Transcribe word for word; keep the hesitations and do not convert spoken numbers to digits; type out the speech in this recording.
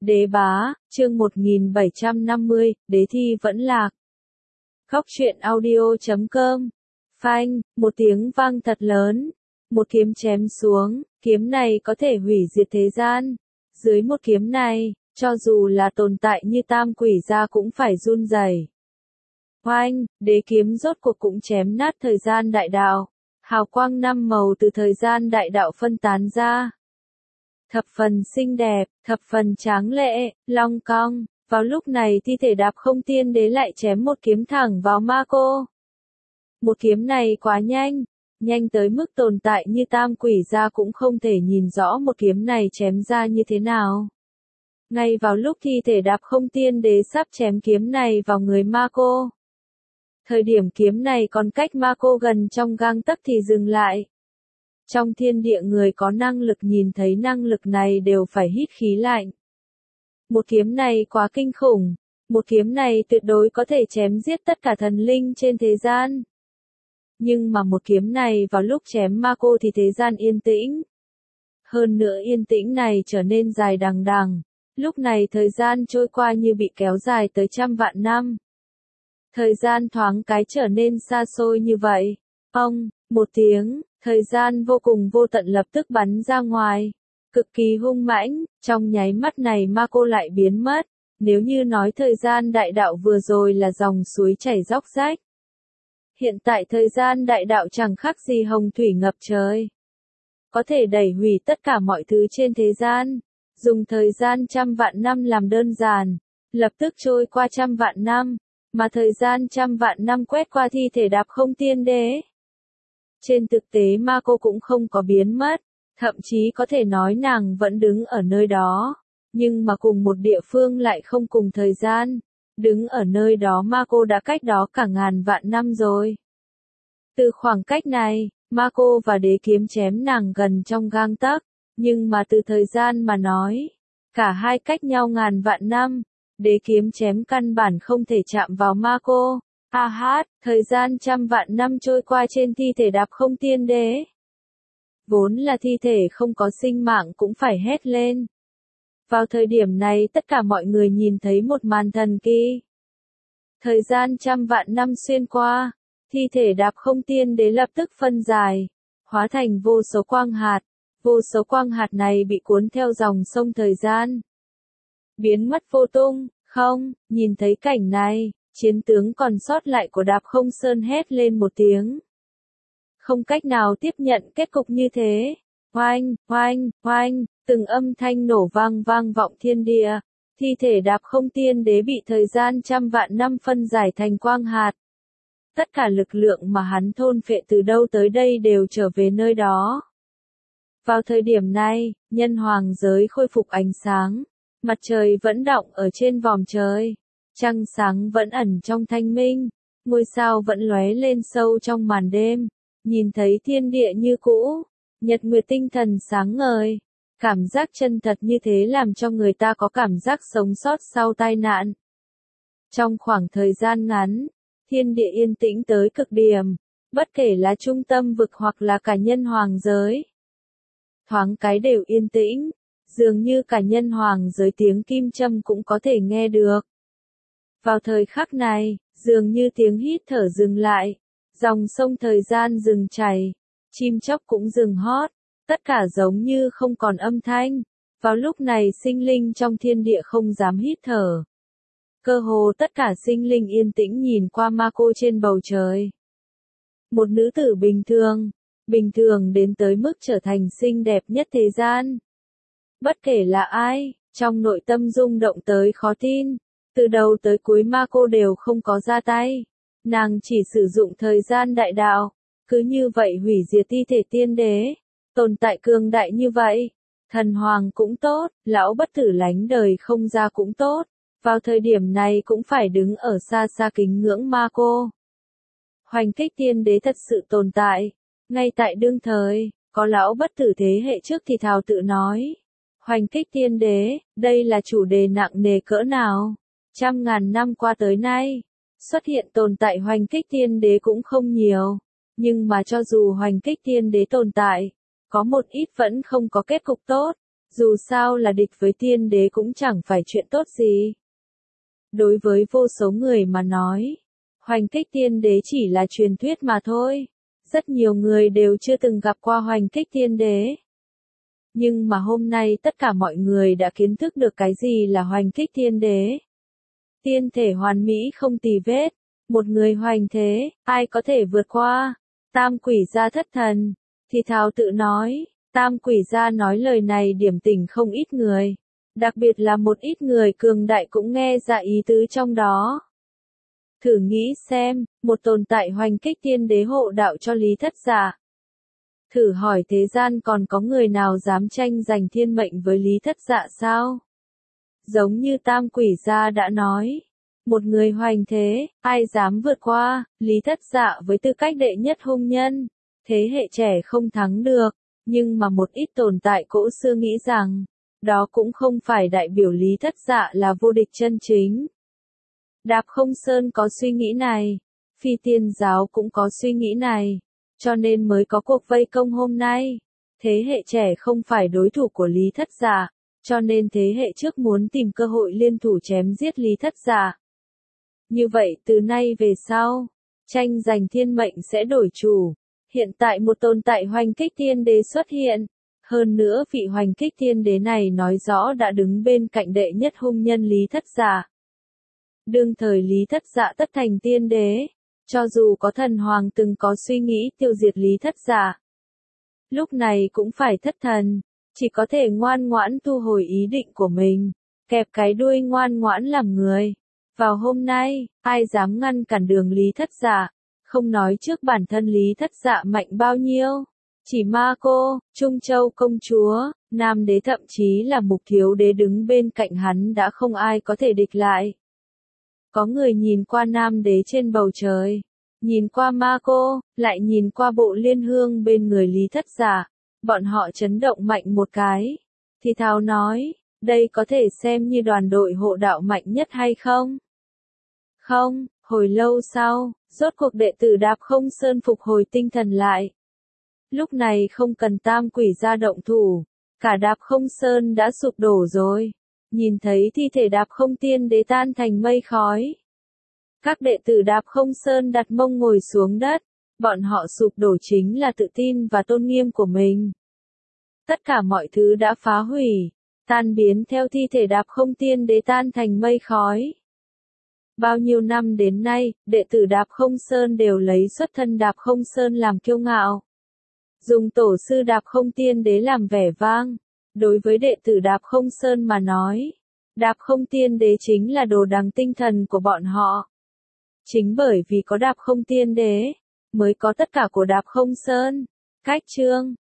Đế bá, chương một nghìn bảy trăm năm mươi, đế thi vẫn lạc. Góc truyện audio chấm com. Phanh, một tiếng vang thật lớn. Một kiếm chém xuống, kiếm này có thể hủy diệt thế gian. Dưới một kiếm này, cho dù là tồn tại như tam quỷ gia cũng phải run rẩy. Oanh, đế kiếm rốt cuộc cũng chém nát thời gian đại đạo. Hào quang năm màu từ thời gian đại đạo phân tán ra. Thập phần xinh đẹp, thập phần tráng lệ, long cong. Vào lúc này thi thể Đạp Không Tiên Đế lại chém một kiếm thẳng vào ma cô. Một kiếm này quá nhanh, nhanh tới mức tồn tại như tam quỷ gia cũng không thể nhìn rõ một kiếm này chém ra như thế nào. Ngay vào lúc thi thể Đạp Không Tiên Đế sắp chém kiếm này vào người ma cô. Thời điểm kiếm này còn cách ma cô gần trong gang tấc thì dừng lại. Trong thiên địa người có năng lực nhìn thấy năng lực này đều phải hít khí lạnh. Một kiếm này quá kinh khủng, một kiếm này tuyệt đối có thể chém giết tất cả thần linh trên thế gian. Nhưng mà một kiếm này vào lúc chém ma cô thì thế gian yên tĩnh. Hơn nữa yên tĩnh này trở nên dài đằng đằng, lúc này thời gian trôi qua như bị kéo dài tới trăm vạn năm. Thời gian thoáng cái trở nên xa xôi như vậy. Ông, một tiếng, thời gian vô cùng vô tận lập tức bắn ra ngoài. Cực kỳ hung mãnh, trong nháy mắt này ma cô lại biến mất. Nếu như nói thời gian đại đạo vừa rồi là dòng suối chảy róc rách. Hiện tại thời gian đại đạo chẳng khác gì hồng thủy ngập trời. Có thể đẩy hủy tất cả mọi thứ trên thế gian. Dùng thời gian trăm vạn năm làm đơn giản. Lập tức trôi qua trăm vạn năm. Mà thời gian trăm vạn năm quét qua thi thể Đạp Không Tiên Đế. Trên thực tế ma cô cũng không có biến mất. Thậm chí có thể nói nàng vẫn đứng ở nơi đó. Nhưng mà cùng một địa phương lại không cùng thời gian. Đứng ở nơi đó ma cô đã cách đó cả ngàn vạn năm rồi. Từ khoảng cách này, ma cô và đế kiếm chém nàng gần trong gang tấc. Nhưng mà từ thời gian mà nói, cả hai cách nhau ngàn vạn năm. Đế kiếm chém căn bản không thể chạm vào ma cô. A hát, thời gian trăm vạn năm trôi qua trên thi thể Đạp Không Tiên Đế. Vốn là thi thể không có sinh mạng cũng phải hét lên. Vào thời điểm này tất cả mọi người nhìn thấy một màn thần kỳ. Thời gian trăm vạn năm xuyên qua, thi thể Đạp Không Tiên Đế lập tức phân giải, hóa thành vô số quang hạt. Vô số quang hạt này bị cuốn theo dòng sông thời gian. Biến mất vô tung, không, nhìn thấy cảnh này, chiến tướng còn sót lại của Đạp Không Sơn hét lên một tiếng. Không cách nào tiếp nhận kết cục như thế. Oanh, oanh, oanh, từng âm thanh nổ vang vang vọng thiên địa. Thi thể Đạp Không Tiên Đế bị thời gian trăm vạn năm phân giải thành quang hạt. Tất cả lực lượng mà hắn thôn phệ từ đâu tới đây đều trở về nơi đó. Vào thời điểm này, nhân hoàng giới khôi phục ánh sáng. Mặt trời vẫn đọng ở trên vòm trời. Trăng sáng vẫn ẩn trong thanh minh. Ngôi sao vẫn lóe lên sâu trong màn đêm. Nhìn thấy thiên địa như cũ. Nhật nguyệt tinh thần sáng ngời. Cảm giác chân thật như thế làm cho người ta có cảm giác sống sót sau tai nạn. Trong khoảng thời gian ngắn, thiên địa yên tĩnh tới cực điểm. Bất kể là trung tâm vực hoặc là cả nhân hoàng giới. Thoáng cái đều yên tĩnh. Dường như cả nhân hoàng giới tiếng kim châm cũng có thể nghe được. Vào thời khắc này, dường như tiếng hít thở dừng lại. Dòng sông thời gian dừng chảy. Chim chóc cũng dừng hót. Tất cả giống như không còn âm thanh. Vào lúc này sinh linh trong thiên địa không dám hít thở. Cơ hồ tất cả sinh linh yên tĩnh nhìn qua ma cô trên bầu trời. Một nữ tử bình thường. Bình thường đến tới mức trở thành xinh đẹp nhất thế gian. Bất kể là ai, trong nội tâm rung động tới khó tin. Từ đầu tới cuối ma cô đều không có ra tay. Nàng chỉ sử dụng thời gian đại đạo. Cứ như vậy hủy diệt thi thể tiên đế. Tồn tại cường đại như vậy. Thần hoàng cũng tốt, lão bất tử lánh đời không ra cũng tốt. Vào thời điểm này cũng phải đứng ở xa xa kính ngưỡng ma cô. Hoành kích tiên đế thật sự tồn tại. Ngay tại đương thời, có lão bất tử thế hệ trước thì thào tự nói. Hoành kích tiên đế, đây là chủ đề nặng nề cỡ nào? Trăm ngàn năm qua tới nay, xuất hiện tồn tại hoành kích tiên đế cũng không nhiều. Nhưng mà cho dù hoành kích tiên đế tồn tại, có một ít vẫn không có kết cục tốt. Dù sao là địch với tiên đế cũng chẳng phải chuyện tốt gì. Đối với vô số người mà nói, hoành kích tiên đế chỉ là truyền thuyết mà thôi. Rất nhiều người đều chưa từng gặp qua hoành kích tiên đế. Nhưng mà hôm nay tất cả mọi người đã kiến thức được cái gì là hoành kích tiên đế. Tiên thể hoàn mỹ không tì vết, một người hoành thế, ai có thể vượt qua? Tam quỷ gia thất thần, thì thào tự nói, tam quỷ gia nói lời này điểm tỉnh không ít người. Đặc biệt là một ít người cường đại cũng nghe ra ý tứ trong đó. Thử nghĩ xem, một tồn tại hoành kích tiên đế hộ đạo cho Lý Thất Dạ. Thử hỏi thế gian còn có người nào dám tranh giành thiên mệnh với Lý Thất Dạ sao? Giống như tam quỷ gia đã nói, một người hoành thế, ai dám vượt qua? Lý Thất Dạ với tư cách đệ nhất hung nhân, thế hệ trẻ không thắng được, nhưng mà một ít tồn tại cổ xưa nghĩ rằng, đó cũng không phải đại biểu Lý Thất Dạ là vô địch chân chính. Đạp Không Sơn có suy nghĩ này, Phi Tiên Giáo cũng có suy nghĩ này, cho nên mới có cuộc vây công hôm nay. Thế hệ trẻ không phải đối thủ của Lý Thất Dạ, cho nên thế hệ trước muốn tìm cơ hội liên thủ chém giết Lý Thất Dạ. Như vậy từ nay về sau, tranh giành thiên mệnh sẽ đổi chủ. Hiện tại một tồn tại hoành kích tiên đế xuất hiện. Hơn nữa vị hoành kích tiên đế này nói rõ đã đứng bên cạnh đệ nhất hung nhân Lý Thất Dạ. Đương thời Lý Thất Dạ tất thành tiên đế, cho dù có thần hoàng từng có suy nghĩ tiêu diệt Lý Thất Dạ, lúc này cũng phải thất thần, chỉ có thể ngoan ngoãn thu hồi ý định của mình, kẹp cái đuôi ngoan ngoãn làm người. Vào hôm nay, ai dám ngăn cản đường Lý Thất Dạ, không nói trước bản thân Lý Thất Dạ mạnh bao nhiêu. Chỉ Ma Cô, Trung Châu công chúa, Nam đế thậm chí là Mục thiếu đế đứng bên cạnh hắn đã không ai có thể địch lại. Có người nhìn qua Nam đế trên bầu trời, nhìn qua Ma Cô, lại nhìn qua bộ liên hương bên người Lý Thất Dạ, bọn họ chấn động mạnh một cái, thì thào nói, đây có thể xem như đoàn đội hộ đạo mạnh nhất hay không? Không, hồi lâu sau, rốt cuộc đệ tử Đạp Không Sơn phục hồi tinh thần lại. Lúc này không cần tam quỷ ra động thủ, cả Đạp Không Sơn đã sụp đổ rồi. Nhìn thấy thi thể Đạp Không tiên đế tan thành mây khói. Các đệ tử Đạp Không Sơn đặt mông ngồi xuống đất, bọn họ sụp đổ chính là tự tin và tôn nghiêm của mình. Tất cả mọi thứ đã phá hủy, tan biến theo thi thể Đạp Không tiên đế tan thành mây khói. Bao nhiêu năm đến nay, đệ tử Đạp Không Sơn đều lấy xuất thân Đạp Không Sơn làm kiêu ngạo. Dùng tổ sư Đạp Không tiên đế làm vẻ vang. Đối với đệ tử Đạp Không Sơn mà nói, Đạp Không tiên đế chính là đồ đằng tinh thần của bọn họ. Chính bởi vì có Đạp Không tiên đế, mới có tất cả của Đạp Không Sơn. Cách chương